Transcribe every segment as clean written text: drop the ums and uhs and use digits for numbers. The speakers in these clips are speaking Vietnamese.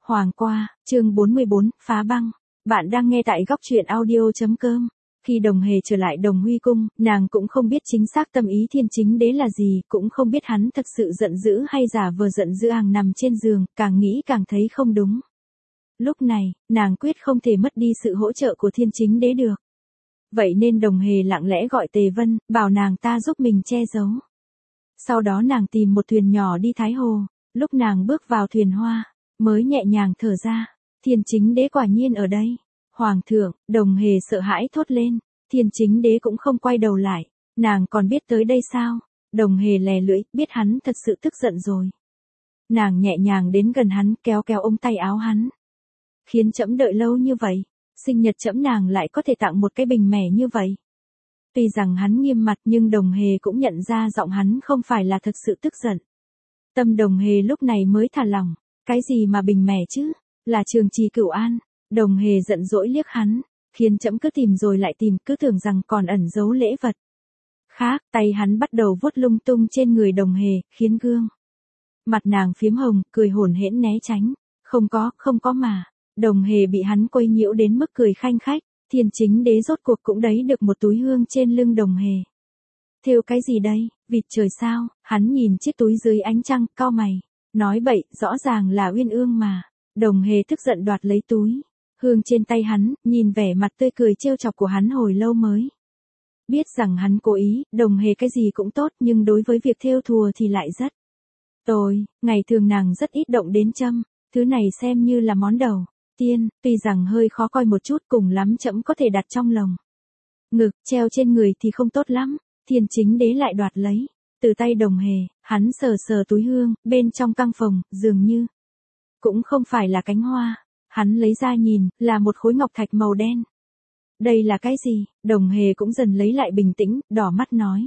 Hoàng qua, chương 44, phá băng. Bạn đang nghe tại góc truyện audio.com. Khi Đồng Hề trở lại Đồng Huy cung, nàng cũng không biết chính xác tâm ý Thiên Chính Đế là gì, cũng không biết hắn thật sự giận dữ hay giả vờ giận dữ. Nàng nằm trên giường, càng nghĩ càng thấy không đúng. Lúc này, nàng quyết không thể mất đi sự hỗ trợ của Thiên Chính Đế được. Vậy nên Đồng Hề lặng lẽ gọi Tề Vân, bảo nàng ta giúp mình che giấu. Sau đó nàng tìm một thuyền nhỏ đi Thái Hồ. Lúc nàng bước vào thuyền hoa, mới nhẹ nhàng thở ra. Thiên Chính Đế quả nhiên ở đây. Hoàng thượng, Đồng Hề sợ hãi thốt lên. Thiên Chính Đế cũng không quay đầu lại. Nàng còn biết tới đây sao? Đồng Hề lè lưỡi, biết hắn thật sự tức giận rồi. Nàng nhẹ nhàng đến gần hắn, kéo kéo ống tay áo hắn. Khiến trẫm đợi lâu như vậy, sinh nhật trẫm nàng lại có thể tặng một cái bình mẻ như vậy. Tuy rằng hắn nghiêm mặt nhưng Đồng Hề cũng nhận ra giọng hắn không phải là thật sự tức giận. Tâm Đồng Hề lúc này mới thả lỏng. Cái gì mà bình mẻ chứ? Là Trường Trì Cửu An. Đồng Hề giận dỗi liếc hắn, khiến trẫm cứ tìm rồi lại tìm, cứ tưởng rằng còn ẩn giấu lễ vật. Khác, tay hắn bắt đầu vuốt lung tung trên người Đồng Hề, khiến gương mặt nàng phiếm hồng, cười hổn hển né tránh. Không có mà. Đồng Hề bị hắn quấy nhiễu đến mức cười khanh khách. Thiên Chính Đế rốt cuộc cũng đấy được một túi hương trên lưng Đồng Hề. Thêu cái gì đây? Vịt trời sao? Hắn nhìn chiếc túi dưới ánh trăng, cau mày. Nói bậy, rõ ràng là uyên ương mà. Đồng Hề tức giận đoạt lấy túi hương trên tay hắn, nhìn vẻ mặt tươi cười trêu chọc của hắn hồi lâu mới biết rằng hắn cố ý. Đồng Hề cái gì cũng tốt, nhưng đối với việc thêu thùa thì lại rất tồi. Ngày thường nàng rất ít động đến châm, thứ này xem như là món đầu tiên, tuy rằng hơi khó coi một chút, cùng lắm trẫm có thể đặt trong lồng ngực, treo trên người thì không tốt lắm. Thiên Chính Đế lại đoạt lấy từ tay Đồng Hề, hắn sờ sờ túi hương, bên trong căng phồng, dường như cũng không phải là cánh hoa. Hắn lấy ra nhìn, là một khối ngọc thạch màu đen. Đây là cái gì? Đồng Hề cũng dần lấy lại bình tĩnh, đỏ mắt nói.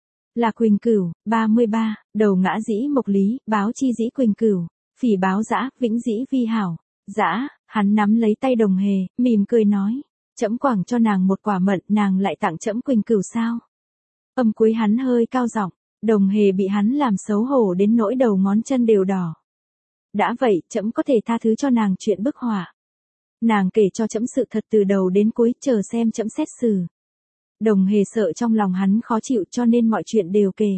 Là Quỳnh Cửu, 33, đầu ngã dĩ mộc lý, báo chi dĩ Quỳnh Cửu, phỉ báo dã, vĩnh dĩ vi hảo. Dã, hắn nắm lấy tay Đồng Hề, mỉm cười nói. Trẫm quẳng cho nàng một quả mận, nàng lại tặng trẫm Quỳnh Cửu sao? Âm cuối hắn hơi cao giọng. Đồng Hề bị hắn làm xấu hổ đến nỗi đầu ngón chân đều đỏ. Đã vậy, trẫm có thể tha thứ cho nàng chuyện bức họa. Nàng kể cho trẫm sự thật từ đầu đến cuối, chờ xem trẫm xét xử. Đồng Hề sợ trong lòng hắn khó chịu cho nên mọi chuyện đều kể.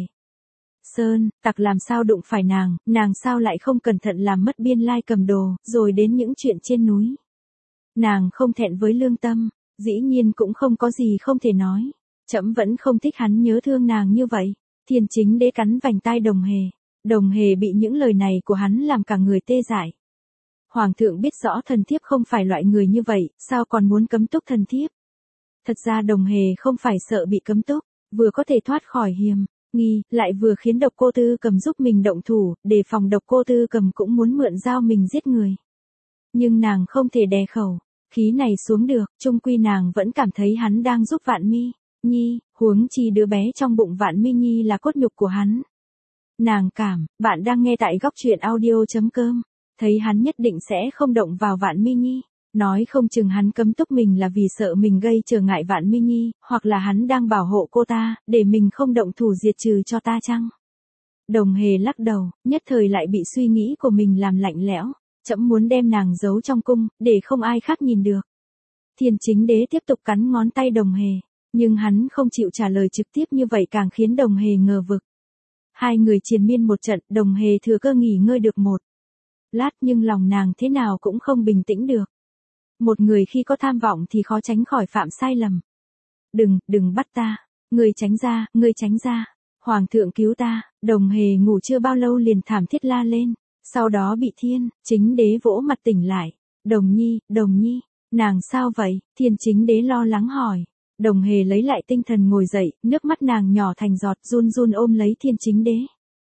Sơn, tặc làm sao đụng phải nàng sao lại không cẩn thận làm mất biên lai cầm đồ, rồi đến những chuyện trên núi. Nàng không thẹn với lương tâm, dĩ nhiên cũng không có gì không thể nói. Trẫm vẫn không thích hắn nhớ thương nàng như vậy. Thiên Chính Đế cắn vành tai Đồng Hề. Đồng Hề bị những lời này của hắn làm cả người tê dại. Hoàng thượng biết rõ thần thiếp không phải loại người như vậy, sao còn muốn cấm túc thần thiếp? Thật ra Đồng Hề không phải sợ bị cấm túc, vừa có thể thoát khỏi hiểm nghi, lại vừa khiến Độc Cô Tư Cầm giúp mình động thủ, để phòng Độc Cô Tư Cầm cũng muốn mượn dao mình giết người. Nhưng nàng không thể đè khẩu khí này xuống được, chung quy nàng vẫn cảm thấy hắn đang giúp Vạn Mi Nhi, huống chi đứa bé trong bụng Vạn Mi Nhi là cốt nhục của hắn. Nàng cảm, bạn đang nghe tại góc truyện audio.com, thấy hắn nhất định sẽ không động vào Vạn Mi Nhi, nói không chừng hắn cấm túc mình là vì sợ mình gây trở ngại Vạn Mi Nhi, hoặc là hắn đang bảo hộ cô ta, để mình không động thủ diệt trừ cho ta chăng? Đồng Hề lắc đầu, nhất thời lại bị suy nghĩ của mình làm lạnh lẽo. Trẫm muốn đem nàng giấu trong cung, để không ai khác nhìn được. Thiên Chính Đế tiếp tục cắn ngón tay Đồng Hề, nhưng hắn không chịu trả lời trực tiếp như vậy càng khiến Đồng Hề ngờ vực. Hai người triền miên một trận, Đồng Hề thừa cơ nghỉ ngơi được một lát, nhưng lòng nàng thế nào cũng không bình tĩnh được. Một người khi có tham vọng thì khó tránh khỏi phạm sai lầm. Đừng bắt ta, ngươi tránh ra, Hoàng thượng cứu ta. Đồng Hề ngủ chưa bao lâu liền thảm thiết la lên, sau đó bị Thiên Chính Đế vỗ mặt tỉnh lại. Đồng Nhi, nàng sao vậy? Thiên Chính Đế lo lắng hỏi. Đồng Hề lấy lại tinh thần ngồi dậy, nước mắt nàng nhỏ thành giọt, run run ôm lấy Thiên Chính Đế.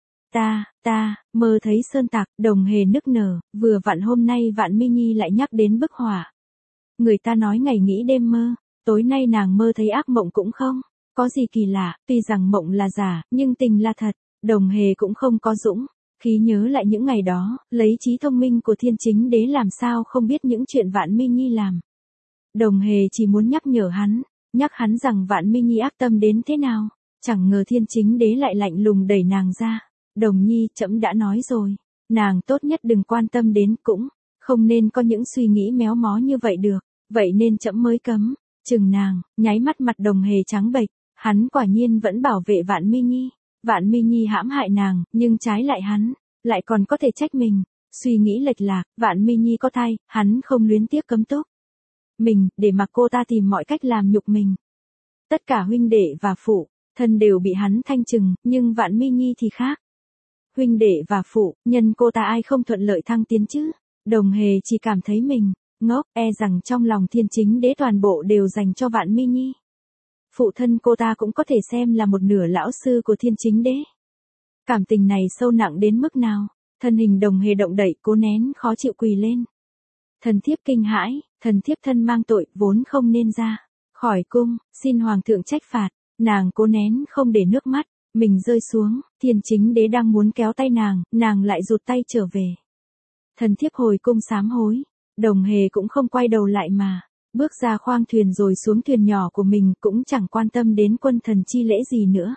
Ta, mơ thấy sơn tặc. Đồng Hề nức nở, vừa vặn hôm nay Vạn Mi Nhi lại nhắc đến bức họa. Người ta nói ngày nghĩ đêm mơ, tối nay nàng mơ thấy ác mộng cũng không có gì kỳ lạ, tuy rằng mộng là giả, nhưng tình là thật. Đồng Hề cũng không có dũng khí nhớ lại những ngày đó, lấy trí thông minh của Thiên Chính Đế làm sao không biết những chuyện Vạn Mi Nhi làm. Đồng Hề chỉ muốn nhắc hắn rằng Vạn Mi Nhi ác tâm đến thế nào, chẳng ngờ Thiên Chính Đế lại lạnh lùng đẩy nàng ra. Đồng Nhi, trẫm đã nói rồi, nàng tốt nhất đừng quan tâm đến, cũng Không nên có những suy nghĩ méo mó như vậy được, vậy nên trẫm mới cấm. Chừng nàng, nháy mắt mặt Đồng Hề trắng bệch, hắn quả nhiên vẫn bảo vệ Vạn Mi Nhi. Vạn Mi Nhi hãm hại nàng, nhưng trái lại hắn, lại còn có thể trách mình. Suy nghĩ lệch lạc, Vạn Mi Nhi có thai, hắn không luyến tiếc cấm túc mình, để mặc cô ta tìm mọi cách làm nhục mình. Tất cả huynh đệ và phụ thân đều bị hắn thanh trừng, nhưng Vạn Mi Nhi thì khác. Huynh đệ và phụ nhân cô ta ai không thuận lợi thăng tiến chứ? Đồng Hề chỉ cảm thấy mình ngốc, rằng trong lòng Thiên Chính Đế toàn bộ đều dành cho Vạn Mi Nhi. Phụ thân cô ta cũng có thể xem là một nửa lão sư của Thiên Chính Đế. Cảm tình này sâu nặng đến mức nào? Thân hình Đồng Hề động đậy, cố nén khó chịu quỳ lên. Thần thiếp kinh hãi, thần thiếp thân mang tội, vốn không nên ra khỏi cung, xin hoàng thượng trách phạt. Nàng cố nén không để nước mắt mình rơi xuống, Thiên Chính Đế đang muốn kéo tay nàng lại rụt tay trở về. Thần thiếp hồi cung sám hối. Đồng Hề cũng không quay đầu lại mà bước ra khoang thuyền rồi xuống thuyền nhỏ của mình, cũng chẳng quan tâm đến quân thần chi lễ gì nữa.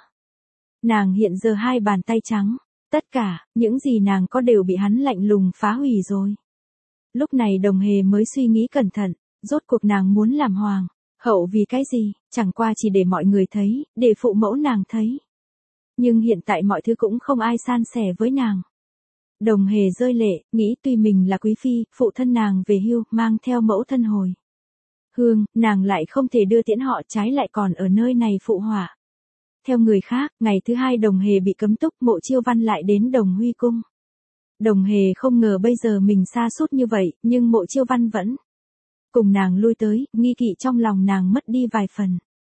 Nàng hiện giờ hai bàn tay trắng, tất cả những gì nàng có đều bị hắn lạnh lùng phá hủy rồi. Lúc này Đồng Hề mới suy nghĩ cẩn thận, rốt cuộc nàng muốn làm hoàng hậu vì cái gì? Chẳng qua chỉ để mọi người thấy, để phụ mẫu nàng thấy. Nhưng hiện tại mọi thứ cũng không ai san sẻ với nàng. Đồng Hề rơi lệ, nghĩ tuy mình là quý phi, phụ thân nàng về hưu, mang theo mẫu thân hồi hương, nàng lại không thể đưa tiễn họ, trái lại còn ở nơi này phụ họa. Theo người khác, ngày thứ hai Đồng Hề bị cấm túc, Mộ Chiêu Văn lại đến Đồng Huy cung. Đồng Hề không ngờ bây giờ mình sa sút như vậy, nhưng Mộ Chiêu Văn vẫn cùng nàng lui tới, nghi kỵ trong lòng nàng mất đi vài phần.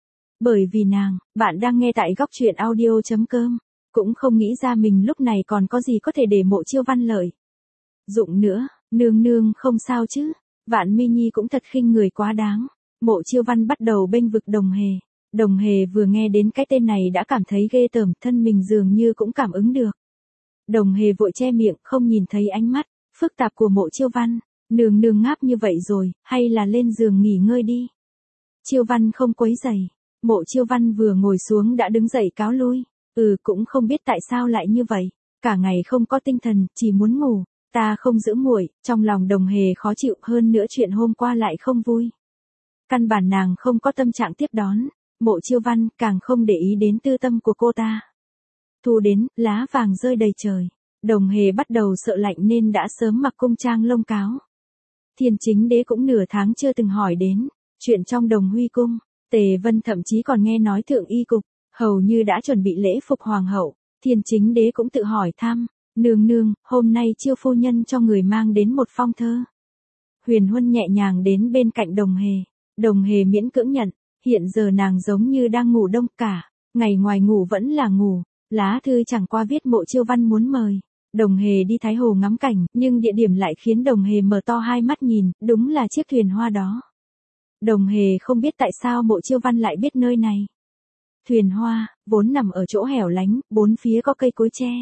Bởi vì bạn đang nghe tại góc truyện audio.com, cũng không nghĩ ra mình lúc này còn có gì có thể để Mộ Chiêu Văn lợi dụng nữa. Nương nương không sao chứ? Vạn Mi Nhi cũng thật khinh người quá đáng. Mộ Chiêu Văn bắt đầu bênh vực Đồng Hề. Đồng Hề vừa nghe đến cái tên này đã cảm thấy ghê tởm, thân mình dường như cũng cảm ứng được. Đồng Hề vội che miệng, không nhìn thấy ánh mắt phức tạp của Mộ Chiêu Văn. Nương nương ngáp như vậy rồi, hay là lên giường nghỉ ngơi đi. Chiêu Văn không quấy rầy. Mộ Chiêu Văn vừa ngồi xuống đã đứng dậy cáo lui. Cũng không biết tại sao lại như vậy. Cả ngày không có tinh thần, chỉ muốn ngủ. Ta không giữ muội. Trong lòng Đồng Hề khó chịu, hơn nữa chuyện hôm qua lại không vui. Căn bản nàng không có tâm trạng tiếp đón Mộ Chiêu Văn, càng không để ý đến tư tâm của cô ta. Thu đến, lá vàng rơi đầy trời. Đồng Hề bắt đầu sợ lạnh nên đã sớm mặc cung trang lông cáo. Thiên Chính Đế cũng nửa tháng chưa từng hỏi đến chuyện trong Đồng Huy cung. Tề Vân thậm chí còn nghe nói Thượng Y Cục hầu như đã chuẩn bị lễ phục hoàng hậu. Thiên Chính Đế cũng tự hỏi thăm, nương nương, hôm nay Chiêu phu nhân cho người mang đến một phong thơ. Huyền Huân nhẹ nhàng đến bên cạnh Đồng Hề. Đồng Hề miễn cưỡng nhận, hiện giờ nàng giống như đang ngủ đông cả, ngày ngoài ngủ vẫn là ngủ. Lá thư chẳng qua viết Mộ Chiêu Văn muốn mời Đồng Hề đi Thái Hồ ngắm cảnh, nhưng địa điểm lại khiến Đồng Hề mở to hai mắt nhìn, đúng là chiếc thuyền hoa đó. Đồng Hề không biết tại sao Mộ Chiêu Văn lại biết nơi này. Thuyền hoa, vốn nằm ở chỗ hẻo lánh, bốn phía có cây cối tre.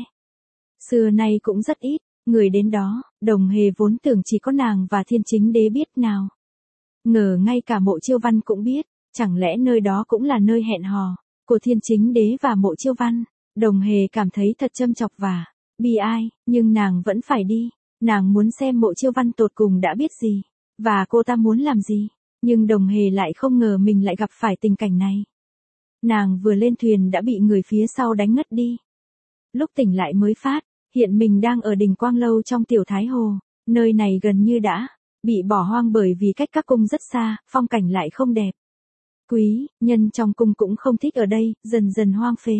Xưa nay cũng rất ít người đến đó. Đồng Hề vốn tưởng chỉ có nàng và Thiên Chính Đế biết nào. Ngờ ngay cả Mộ Chiêu Văn cũng biết, chẳng lẽ nơi đó cũng là nơi hẹn hò của Thiên Chính Đế và Mộ Chiêu Văn. Đồng Hề cảm thấy thật châm chọc và bi ai, nhưng nàng vẫn phải đi. Nàng muốn xem Mộ Chiêu Văn tột cùng đã biết gì, và cô ta muốn làm gì. Nhưng Đồng Hề lại không ngờ mình lại gặp phải tình cảnh này. Nàng vừa lên thuyền đã bị người phía sau đánh ngất đi. Lúc tỉnh lại mới phát hiện mình đang ở đỉnh Quang Lâu trong Tiểu Thái Hồ. Nơi này gần như đã bị bỏ hoang bởi vì cách các cung rất xa, phong cảnh lại không đẹp. Quý nhân trong cung cũng không thích ở đây, dần dần hoang phế.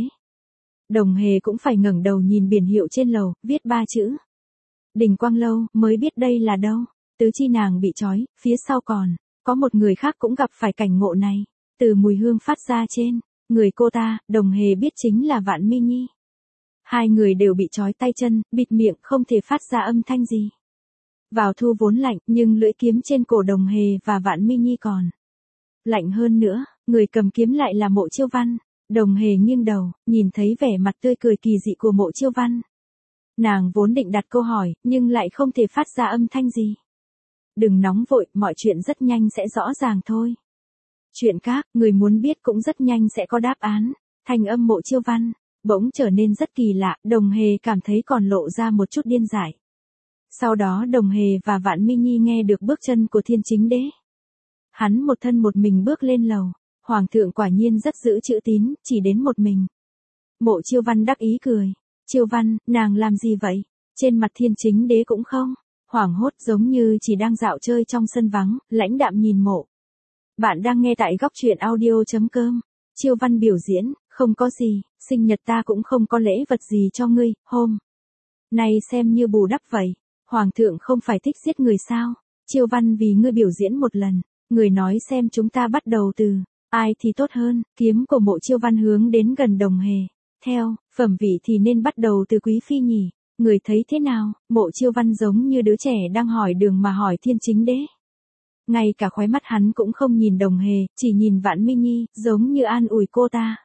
Đồng Hề cũng phải ngẩng đầu nhìn biển hiệu trên lầu, viết 3 chữ Đỉnh Quang Lâu, mới biết đây là đâu. Tứ chi nàng bị trói, phía sau còn có một người khác cũng gặp phải cảnh ngộ này. Từ mùi hương phát ra trên người cô ta, Đồng Hề biết chính là Vạn Mi Nhi. Hai người đều bị trói tay chân, bịt miệng, không thể phát ra âm thanh gì. Vào thu vốn lạnh, nhưng lưỡi kiếm trên cổ Đồng Hề và Vạn Mi Nhi còn lạnh hơn nữa. Người cầm kiếm lại là Mộ Chiêu Văn. Đồng Hề nghiêng đầu, nhìn thấy vẻ mặt tươi cười kỳ dị của Mộ Chiêu Văn. Nàng vốn định đặt câu hỏi, nhưng lại không thể phát ra âm thanh gì. Đừng nóng vội, mọi chuyện rất nhanh sẽ rõ ràng thôi. Chuyện khác, người muốn biết cũng rất nhanh sẽ có đáp án. Thanh âm Mộ Chiêu Văn bỗng trở nên rất kỳ lạ, Đồng Hề cảm thấy còn lộ ra một chút điên dại. Sau đó Đồng Hề và Vạn Mi Nhi nghe được bước chân của Thiên Chính Đế. Hắn một thân một mình bước lên lầu, Hoàng thượng quả nhiên rất giữ chữ tín, chỉ đến một mình. Mộ Chiêu Văn đắc ý cười. Chiêu Văn, nàng làm gì vậy? Trên mặt Thiên Chính Đế cũng không hoảng hốt, giống như chỉ đang dạo chơi trong sân vắng, lãnh đạm nhìn mộ. Bạn đang nghe tại góc truyện audio.com. Chiêu Văn biểu diễn, không có gì, sinh nhật ta cũng không có lễ vật gì cho ngươi, hôm nay xem như bù đắp vậy. Hoàng thượng không phải thích giết người sao? Chiêu Văn vì ngươi biểu diễn một lần, người nói xem chúng ta bắt đầu từ ai thì tốt hơn. Kiếm của mộ Chiêu Văn hướng đến gần Đồng Hề. Theo phẩm vị thì nên bắt đầu từ quý phi nhỉ, người thấy thế nào? Mộ Chiêu Văn giống như đứa trẻ đang hỏi đường mà hỏi Thiên Chính Đế. Ngay cả khóe mắt hắn cũng không nhìn Đồng Hề, chỉ nhìn Vạn Mi Nhi, giống như an ủi cô ta.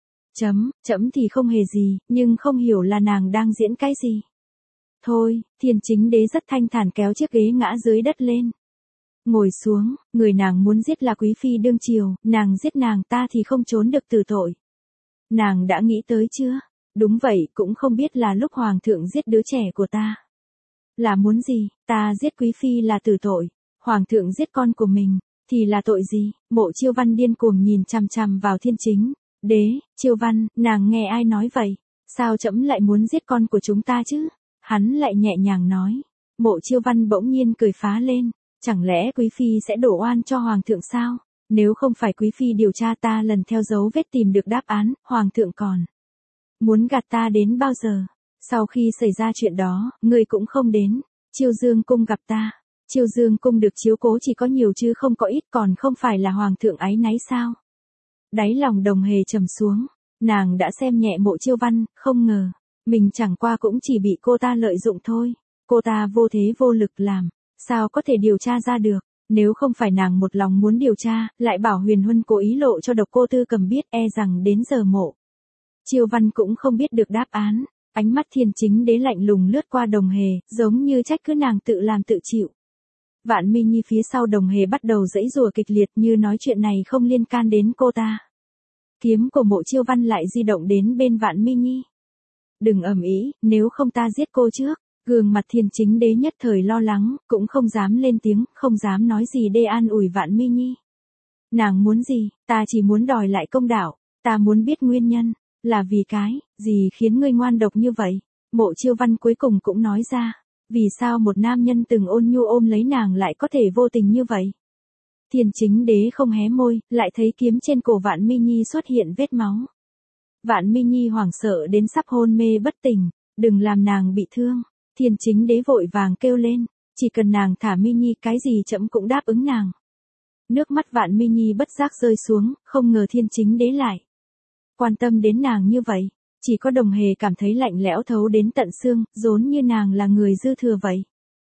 Chấm thì không hề gì, nhưng không hiểu là nàng đang diễn cái gì. Thôi, Thiên Chính Đế rất thanh thản kéo chiếc ghế ngã dưới đất lên. Ngồi xuống, người nàng muốn giết là quý phi đương triều, nàng giết nàng ta thì không trốn được tử tội. Nàng đã nghĩ tới chưa? Đúng vậy, cũng không biết là lúc hoàng thượng giết đứa trẻ của ta là muốn gì, ta giết quý phi là tử tội, hoàng thượng giết con của mình thì là tội gì? Mộ Chiêu Văn điên cuồng nhìn chằm chằm vào Thiên Chính Đế. Chiêu Văn, nàng nghe ai nói vậy? Sao trẫm lại muốn giết con của chúng ta chứ? Hắn lại nhẹ nhàng nói. Mộ Chiêu Văn bỗng nhiên cười phá lên. Chẳng lẽ quý phi sẽ đổ oan cho hoàng thượng sao? Nếu không phải quý phi điều tra ta lần theo dấu vết tìm được đáp án, hoàng thượng còn muốn gạt ta đến bao giờ? Sau khi xảy ra chuyện đó, ngươi cũng không đến Chiêu Dương cung gặp ta. Chiêu Dương cung được chiếu cố chỉ có nhiều chứ không có ít, còn không phải là hoàng thượng áy náy sao? Đáy lòng Đồng Hề trầm xuống, nàng đã xem nhẹ mộ Chiêu Văn, không ngờ mình chẳng qua cũng chỉ bị cô ta lợi dụng thôi. Cô ta vô thế vô lực làm sao có thể điều tra ra được? Nếu không phải nàng một lòng muốn điều tra, lại bảo Huyền Huân cố ý lộ cho Độc Cô Tư Cầm biết, e rằng đến giờ mộ Chiêu Văn cũng không biết được đáp án. Ánh mắt Thiên Chính Đế lạnh lùng lướt qua Đồng Hề, giống như trách cứ nàng tự làm tự chịu. Vạn Mi Nhi phía sau Đồng Hề bắt đầu giãy giụa kịch liệt, như nói chuyện này không liên can đến cô ta. Kiếm của mộ Chiêu Văn lại di động đến bên Vạn Mi Nhi. Đừng ầm ĩ, nếu không ta giết cô trước. Gương mặt Thiên Chính Đế nhất thời lo lắng, cũng không dám lên tiếng, không dám nói gì để an ủi Vạn Mi Nhi. Nàng muốn gì? Ta chỉ muốn đòi lại công đạo. Ta muốn biết nguyên nhân là vì cái gì khiến ngươi ngoan độc như vậy? Mộ Chiêu Văn cuối cùng cũng nói ra. Vì sao một nam nhân từng ôn nhu ôm lấy nàng lại có thể vô tình như vậy? Thiên Chính Đế không hé môi, lại thấy kiếm trên cổ Vạn Mi Nhi xuất hiện vết máu. Vạn Mi Nhi hoảng sợ đến sắp hôn mê bất tỉnh. Đừng làm nàng bị thương. Thiên Chính Đế vội vàng kêu lên. Chỉ cần nàng thả Mi Nhi, cái gì trẫm cũng đáp ứng nàng. Nước mắt Vạn Mi Nhi bất giác rơi xuống, không ngờ Thiên Chính Đế lại quan tâm đến nàng như vậy. Chỉ có Đồng Hề cảm thấy lạnh lẽo thấu đến tận xương, giống như nàng là người dư thừa vậy.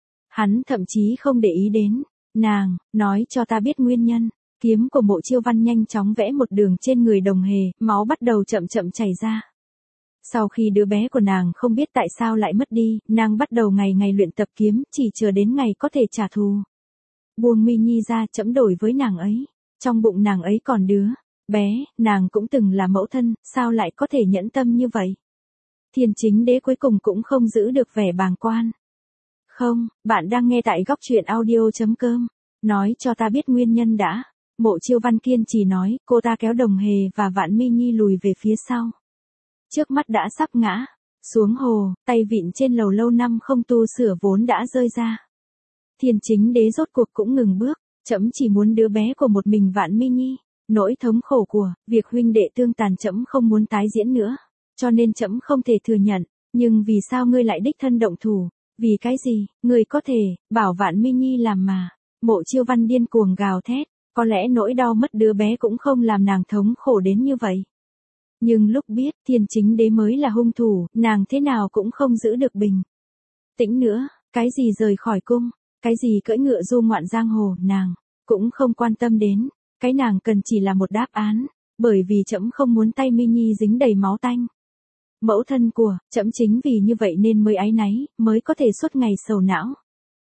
Hắn thậm chí không để ý đến nàng, nói cho ta biết nguyên nhân. Kiếm của mộ Chiêu Văn nhanh chóng vẽ một đường trên người Đồng Hề, máu bắt đầu chậm chậm chảy ra. Sau khi đứa bé của nàng không biết tại sao lại mất đi, nàng bắt đầu ngày ngày luyện tập kiếm, chỉ chờ đến ngày có thể trả thù. Buông Mi Nhi ra, trẫm đổi với nàng ấy. Trong bụng nàng ấy còn đứa bé, nàng cũng từng là mẫu thân, sao lại có thể nhẫn tâm như vậy? Thiên Chính Đế cuối cùng cũng không giữ được vẻ bàng quan. Không, bạn đang nghe tại góc truyện audio.com. Nói cho ta biết nguyên nhân đã. Mộ Chiêu Văn kiên trì nói, cô ta kéo Đồng Hề và Vạn Mi Nhi lùi về phía sau. Trước mắt đã sắp ngã xuống hồ, tay vịn trên lầu lâu năm không tu sửa vốn đã rơi ra. Thiên Chính Đế rốt cuộc cũng ngừng bước. Trẫm chỉ muốn đứa bé của một mình Vạn Mi Nhi. Nỗi thống khổ của việc huynh đệ tương tàn trẫm không muốn tái diễn nữa, cho nên trẫm không thể thừa nhận. Nhưng vì sao ngươi lại đích thân động thủ? Vì cái gì? Ngươi có thể bảo Vạn Mi Nhi làm mà? Mộ Chiêu Văn điên cuồng gào thét. Có lẽ nỗi đau mất đứa bé cũng không làm nàng thống khổ đến như vậy. Nhưng lúc biết Thiên Chính Đế mới là hung thủ, nàng thế nào cũng không giữ được bình tĩnh nữa. Cái gì rời khỏi cung, cái gì cưỡi ngựa du ngoạn giang hồ, nàng cũng không quan tâm đến. Cái nàng cần chỉ là một đáp án, bởi vì trẫm không muốn tay Mi Nhi dính đầy máu tanh. Mẫu thân của trẫm chính vì như vậy nên mới áy náy, mới có thể suốt ngày sầu não.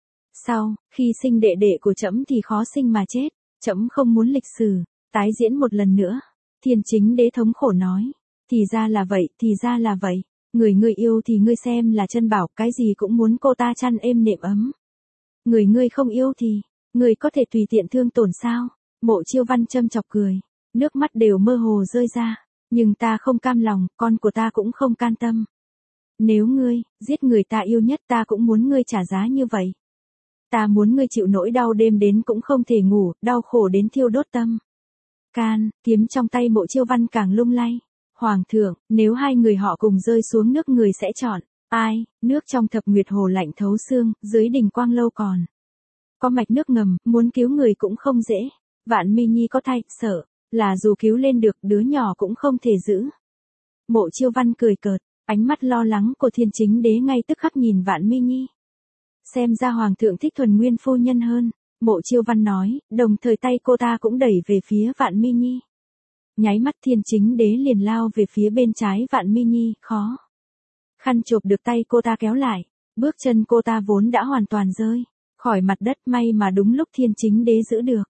Sau khi sinh đệ đệ của trẫm thì khó sinh mà chết, trẫm không muốn lịch sử tái diễn một lần nữa. Thiên Chính Đế thống khổ nói. Thì ra là vậy, thì ra là vậy. Người ngươi yêu thì ngươi xem là chân bảo, cái gì cũng muốn cô ta chăn êm nệm ấm. Người ngươi không yêu thì, ngươi có thể tùy tiện thương tổn sao? Mộ Chiêu Văn châm chọc cười, nước mắt đều mơ hồ rơi ra. Nhưng ta không cam lòng, con của ta cũng không can tâm. Nếu ngươi, giết người ta yêu nhất, ta cũng muốn ngươi trả giá như vậy. Ta muốn ngươi chịu nỗi đau đêm đến cũng không thể ngủ, đau khổ đến thiêu đốt tâm. Can, kiếm trong tay Mộ Chiêu Văn càng lung lay. Hoàng thượng, nếu hai người họ cùng rơi xuống nước người sẽ chọn ai? Nước trong Thập Nguyệt Hồ lạnh thấu xương, dưới đỉnh Quang Lâu còn có mạch nước ngầm, muốn cứu người cũng không dễ. Vạn Mi Nhi có thai, sợ là dù cứu lên được đứa nhỏ cũng không thể giữ. Mộ Chiêu Văn cười cợt, ánh mắt lo lắng của Thiên Chính Đế ngay tức khắc nhìn Vạn Mi Nhi. Xem ra Hoàng thượng thích Thuần Nguyên phu nhân hơn, Mộ Chiêu Văn nói, đồng thời tay cô ta cũng đẩy về phía Vạn Mi Nhi. Nháy mắt Thiên Chính Đế liền lao về phía bên trái Vạn Mi Nhi, khó khăn chộp được tay cô ta kéo lại, bước chân cô ta vốn đã hoàn toàn rơi khỏi mặt đất, may mà đúng lúc Thiên Chính Đế giữ được.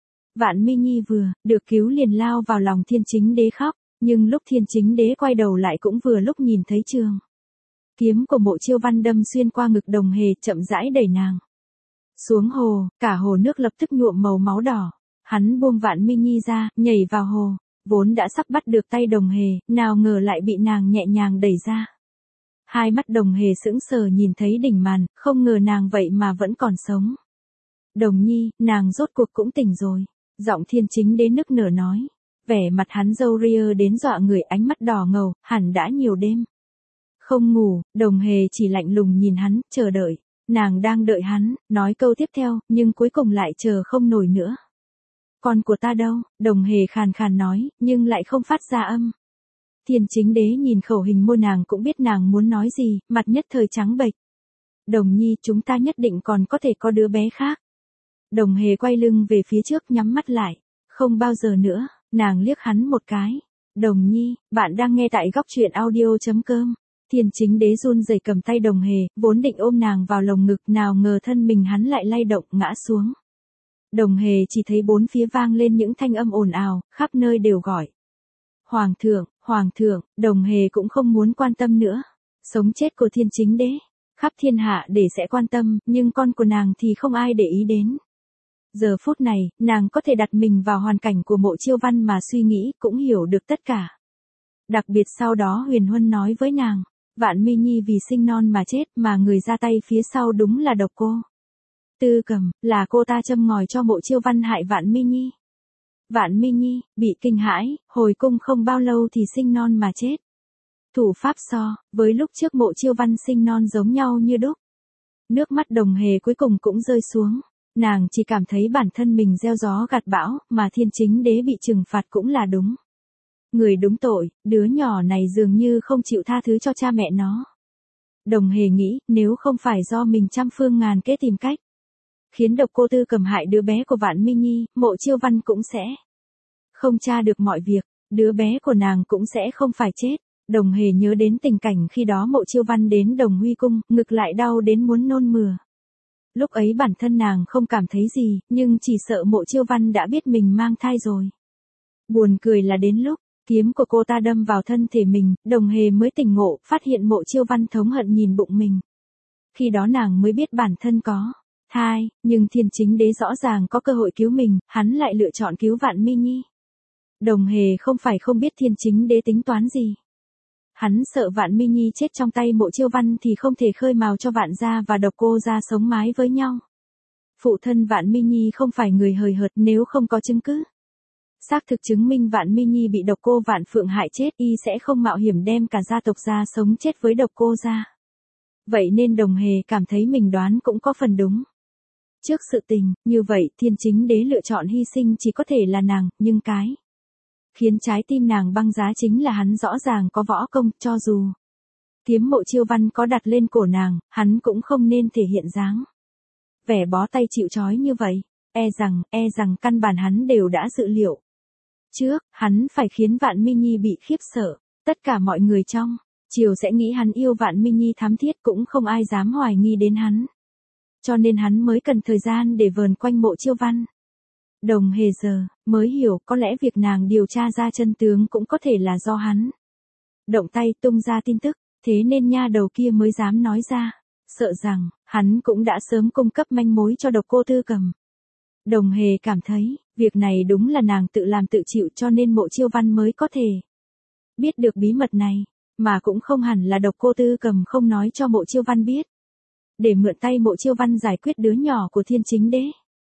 Vạn Mi Nhi vừa được cứu liền lao vào lòng Thiên Chính Đế khóc, nhưng lúc Thiên Chính Đế quay đầu lại cũng vừa lúc nhìn thấy trường kiếm của Mộ Chiêu Văn đâm xuyên qua ngực Đồng Hề, chậm rãi đẩy nàng xuống hồ, cả hồ nước lập tức nhuộm màu máu đỏ. Hắn buông Vạn Mi Nhi ra, nhảy vào hồ, vốn đã sắp bắt được tay Đồng Hề, nào ngờ lại bị nàng nhẹ nhàng đẩy ra. Hai mắt Đồng Hề sững sờ nhìn thấy đỉnh màn, không ngờ nàng vậy mà vẫn còn sống. Đồng Nhi, nàng rốt cuộc cũng tỉnh rồi. Giọng Thiên Chính Đế nức nở nói. Vẻ mặt hắn râu ria đến dọa người, ánh mắt đỏ ngầu, hẳn đã nhiều đêm không ngủ. Đồng Hề chỉ lạnh lùng nhìn hắn, chờ đợi. Nàng đang đợi hắn nói câu tiếp theo, nhưng cuối cùng lại chờ không nổi nữa. Con của ta đâu? Đồng Hề khàn khàn nói, nhưng lại không phát ra âm. Thiên Chính Đế nhìn khẩu hình môi nàng cũng biết nàng muốn nói gì, mặt nhất thời trắng bệch. Đồng Nhi, chúng ta nhất định còn có thể có đứa bé khác. Đồng Hề quay lưng về phía trước, nhắm mắt lại. Không bao giờ nữa, nàng liếc hắn một cái. Đồng Nhi, bạn đang nghe tại góc truyện audio.com. Thiên Chính Đế run rẩy cầm tay Đồng Hề, vốn định ôm nàng vào lồng ngực, nào ngờ thân mình hắn lại lay động, ngã xuống. Đồng Hề chỉ thấy bốn phía vang lên những thanh âm ồn ào, khắp nơi đều gọi. Hoàng thượng, Hoàng thượng. Đồng Hề cũng không muốn quan tâm nữa. Sống chết của Thiên Chính Đế, khắp thiên hạ để sẽ quan tâm, nhưng con của nàng thì không ai để ý đến. Giờ phút này, nàng có thể đặt mình vào hoàn cảnh của Mộ Chiêu Văn mà suy nghĩ, cũng hiểu được tất cả. Đặc biệt sau đó Huyền Huân nói với nàng, Vạn Mi Nhi vì sinh non mà chết, mà người ra tay phía sau đúng là độc cô Tư Cầm, là cô ta châm ngòi cho Mộ Chiêu Văn hại Vạn Mi Nhi. Vạn Mi Nhi bị kinh hãi, hồi cung không bao lâu thì sinh non mà chết. Thủ pháp so với lúc trước Mộ Chiêu Văn sinh non giống nhau như đúc. Nước mắt Đồng Hề cuối cùng cũng rơi xuống. Nàng chỉ cảm thấy bản thân mình gieo gió gặt bão, mà Thiên Chính Đế bị trừng phạt cũng là đúng. Người đúng tội, đứa nhỏ này dường như không chịu tha thứ cho cha mẹ nó. Đồng Hề nghĩ, nếu không phải do mình trăm phương ngàn kế tìm cách khiến độc cô Tư Cầm hại đứa bé của Vạn Mi Nhi, Mộ Chiêu Văn cũng sẽ không tra được mọi việc, đứa bé của nàng cũng sẽ không phải chết. Đồng Hề nhớ đến tình cảnh khi đó Mộ Chiêu Văn đến Đồng Huy cung, ngực lại đau đến muốn nôn mửa. Lúc ấy bản thân nàng không cảm thấy gì, nhưng chỉ sợ Mộ Chiêu Văn đã biết mình mang thai rồi. Buồn cười là đến lúc kiếm của cô ta đâm vào thân thể mình, Đồng Hề mới tỉnh ngộ, phát hiện Mộ Chiêu Văn thống hận nhìn bụng mình. Khi đó nàng mới biết bản thân có thai, nhưng Thiên Chính Đế rõ ràng có cơ hội cứu mình, hắn lại lựa chọn cứu Vạn Mi Nhi. Đồng Hề không phải không biết Thiên Chính Đế tính toán gì. Hắn sợ Vạn Mi Nhi chết trong tay Mộ Chiêu Văn thì không thể khơi mào cho Vạn gia và độc cô gia sống mái với nhau. Phụ thân Vạn Mi Nhi không phải người hời hợt, nếu không có chứng cứ xác thực chứng minh Vạn Mi Nhi bị độc cô Vạn Phượng hại chết, y sẽ không mạo hiểm đem cả gia tộc ra sống chết với độc cô gia. Vậy nên Đồng Hề cảm thấy mình đoán cũng có phần đúng. Trước sự tình như vậy, Thiên Chính Đế lựa chọn hy sinh chỉ có thể là nàng, nhưng cái khiến trái tim nàng băng giá chính là hắn rõ ràng có võ công, cho dù kiếm Mộ Chiêu Văn có đặt lên cổ nàng, hắn cũng không nên thể hiện dáng vẻ bó tay chịu trói như vậy. E rằng căn bản hắn đều đã dự liệu trước, hắn phải khiến Vạn Mi Nhi bị khiếp sợ. Tất cả mọi người trong triều sẽ nghĩ hắn yêu Vạn Mi Nhi thắm thiết, cũng không ai dám hoài nghi đến hắn. Cho nên hắn mới cần thời gian để vờn quanh Mộ Chiêu Văn. Đồng Hề giờ mới hiểu, có lẽ việc nàng điều tra ra chân tướng cũng có thể là do hắn động tay tung ra tin tức. thế nên nha đầu kia mới dám nói ra. Sợ rằng, hắn cũng đã sớm cung cấp manh mối cho Độc Cô Tư Cầm. Đồng Hề cảm thấy, việc này đúng là nàng tự làm tự chịu cho nên Mộ Chiêu Văn mới có thể biết được bí mật này, mà cũng không hẳn là Độc Cô Tư Cầm không nói cho Mộ Chiêu Văn biết. Để mượn tay Mộ Chiêu Văn giải quyết đứa nhỏ của Thiên Chính Đế.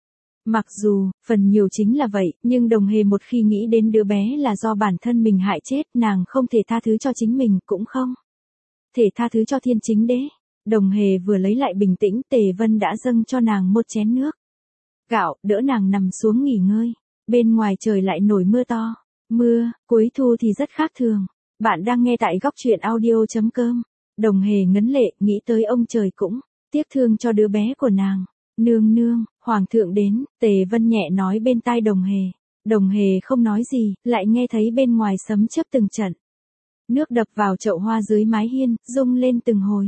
Mặc dù, phần nhiều chính là vậy, nhưng Đồng Hề một khi nghĩ đến đứa bé là do bản thân mình hại chết, nàng không thể tha thứ cho chính mình, cũng không thể tha thứ cho Thiên Chính Đế. Đồng Hề vừa lấy lại bình tĩnh, Tề Vân đã dâng cho nàng một chén nước gạo, đỡ nàng nằm xuống nghỉ ngơi. Bên ngoài trời lại nổi mưa to. Mưa, cuối thu thì rất khác thường. Bạn đang nghe tại góc truyện audio.com. Đồng Hề ngấn lệ, nghĩ tới ông trời cũng tiếc thương cho đứa bé của nàng. Nương nương, hoàng thượng đến, Tề Vân nhẹ nói bên tai Đồng Hề. Đồng Hề không nói gì, lại nghe thấy bên ngoài sấm chớp từng trận. Nước đập vào chậu hoa dưới mái hiên, rung lên từng hồi.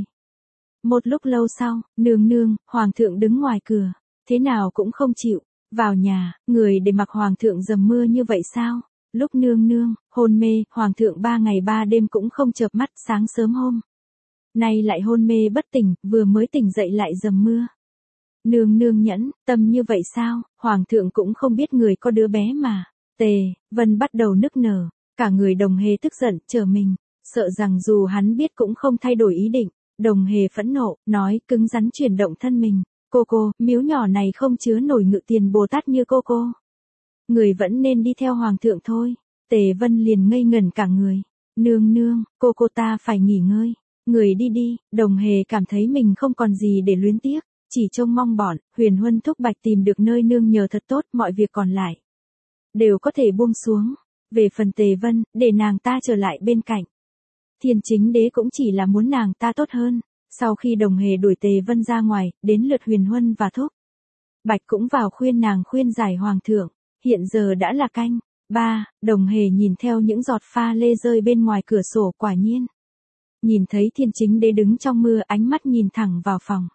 Một lúc lâu sau, nương nương, hoàng thượng đứng ngoài cửa, thế nào cũng không chịu vào nhà, người để mặc hoàng thượng dầm mưa như vậy sao? Lúc nương nương hôn mê, hoàng thượng 3 ngày 3 đêm cũng không chợp mắt, sáng sớm hôm nay lại hôn mê bất tỉnh, vừa mới tỉnh dậy lại dầm mưa. Nương nương nhẫn tâm như vậy sao? Hoàng thượng cũng không biết người có đứa bé mà. Tề Vân bắt đầu nức nở, cả người Đồng Hề tức giận, chờ mình, sợ rằng dù hắn biết cũng không thay đổi ý định. Đồng Hề phẫn nộ, nói cứng rắn chuyển động thân mình. Cô, miếu nhỏ này không chứa nổi Ngự Tiền Bồ Tát như cô. Người vẫn nên đi theo hoàng thượng thôi. Tề Vân liền ngây ngẩn cả người. Nương nương, cô ta phải nghỉ ngơi. Người đi. Đồng Hề cảm thấy mình không còn gì để luyến tiếc. Chỉ trông mong bọn Huyền Huân thúc bạch tìm được nơi nương nhờ thật tốt, mọi việc còn lại đều có thể buông xuống. Về phần Tề Vân, để nàng ta trở lại bên cạnh Thiên Chính Đế cũng chỉ là muốn nàng ta tốt hơn. Sau khi Đồng Hề đuổi Tề Vân ra ngoài, đến lượt Huyền Huân và thúc bạch cũng vào khuyên nàng khuyên giải hoàng thượng. Hiện giờ đã là canh 3, Đồng Hề nhìn theo những giọt pha lê rơi bên ngoài cửa sổ, quả nhiên nhìn thấy Thiên Chính Đế đứng trong mưa, ánh mắt nhìn thẳng vào phòng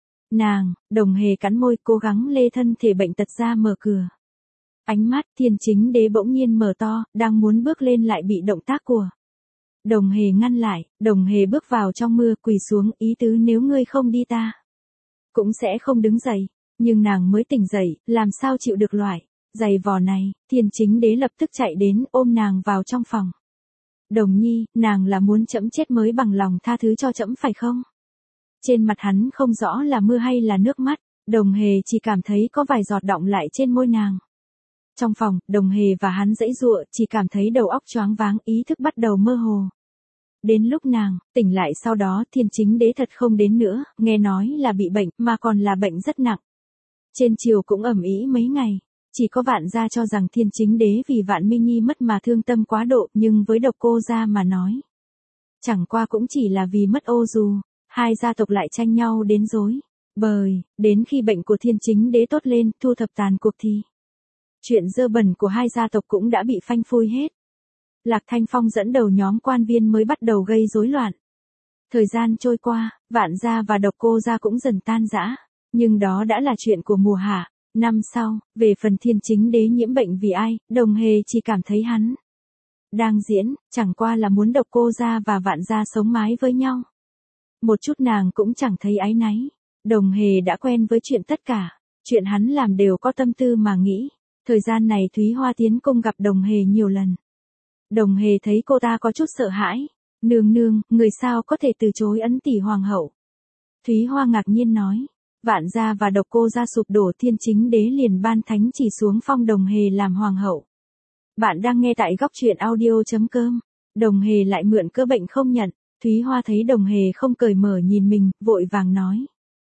nàng. Đồng Hề cắn môi, cố gắng lê thân thể bệnh tật ra mở cửa. Ánh mắt Thiên Chính Đế bỗng nhiên mở to, đang muốn bước lên lại bị động tác của Đồng Hề ngăn lại. Đồng Hề bước vào trong mưa, quỳ xuống, ý tứ nếu ngươi không đi ta cũng sẽ không đứng dậy. Nhưng nàng mới tỉnh dậy, làm sao chịu được loại giày vò này. Thiên Chính Đế lập tức chạy đến, ôm nàng vào trong phòng. Đồng nhi, nàng là muốn trẫm chết mới bằng lòng tha thứ cho trẫm phải không? Trên mặt hắn không rõ là mưa hay là nước mắt. Đồng Hề chỉ cảm thấy có vài giọt đọng lại trên môi nàng. Trong phòng, Đồng Hề và hắn giãy giụa, chỉ cảm thấy đầu óc choáng váng, ý thức bắt đầu mơ hồ. Đến lúc nàng tỉnh lại sau đó, Thiên Chính Đế thật không đến nữa, nghe nói là bị bệnh, mà còn là bệnh rất nặng. Trên triều cũng ầm ĩ mấy ngày, chỉ có Vạn gia cho rằng Thiên Chính Đế vì Vạn Minh Nhi mất mà thương tâm quá độ, nhưng với Độc Cô gia mà nói, chẳng qua cũng chỉ là vì mất ô dù. Hai gia tộc lại tranh nhau đến rối bời. Đến khi bệnh của Thiên Chính Đế tốt lên, thu thập tàn cuộc thì chuyện dơ bẩn của hai gia tộc cũng đã bị phanh phui hết. Lạc Thanh Phong dẫn đầu nhóm quan viên mới bắt đầu gây rối loạn. Thời gian trôi qua, Vạn gia và Độc Cô gia cũng dần tan rã. Nhưng đó đã là chuyện của mùa hạ. Năm sau, về phần Thiên Chính Đế nhiễm bệnh vì ai, Đồng Hề chỉ cảm thấy hắn đang diễn, chẳng qua là muốn Độc Cô gia và Vạn gia sống mái với nhau. Một chút nàng cũng chẳng thấy áy náy. Đồng Hề đã quen với chuyện tất cả. Chuyện hắn làm đều có tâm tư mà nghĩ. Thời gian này Thúy Hoa tiến cung gặp Đồng Hề nhiều lần. Đồng Hề thấy cô ta có chút sợ hãi. Nương nương, người sao có thể từ chối ấn tỷ hoàng hậu? Thúy Hoa ngạc nhiên nói. Vạn gia và Độc Cô gia sụp đổ, Thiên Chính Đế liền ban thánh chỉ xuống phong Đồng Hề làm hoàng hậu. Bạn đang nghe tại góc truyện audio.com. Đồng Hề lại mượn cớ bệnh không nhận. Thúy Hoa thấy Đồng Hề không cởi mở nhìn mình, vội vàng nói.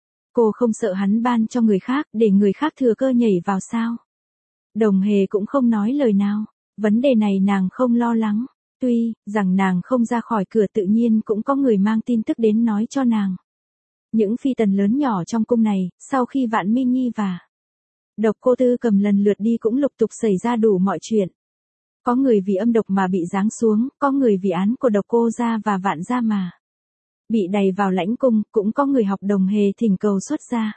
Cô không sợ hắn ban cho người khác, để người khác thừa cơ nhảy vào sao? Đồng Hề cũng không nói lời nào. Vấn đề này nàng không lo lắng. Tuy rằng nàng không ra khỏi cửa, tự nhiên cũng có người mang tin tức đến nói cho nàng. Những phi tần lớn nhỏ trong cung này, sau khi Vạn Minh Nhi và Độc Cô Tư Cầm lần lượt đi cũng lục tục xảy ra đủ mọi chuyện. Có người vì âm độc mà bị giáng xuống, có người vì án của Độc Cô gia và Vạn gia mà bị đày vào lãnh cung, cũng có người học Đồng Hề thỉnh cầu xuất gia.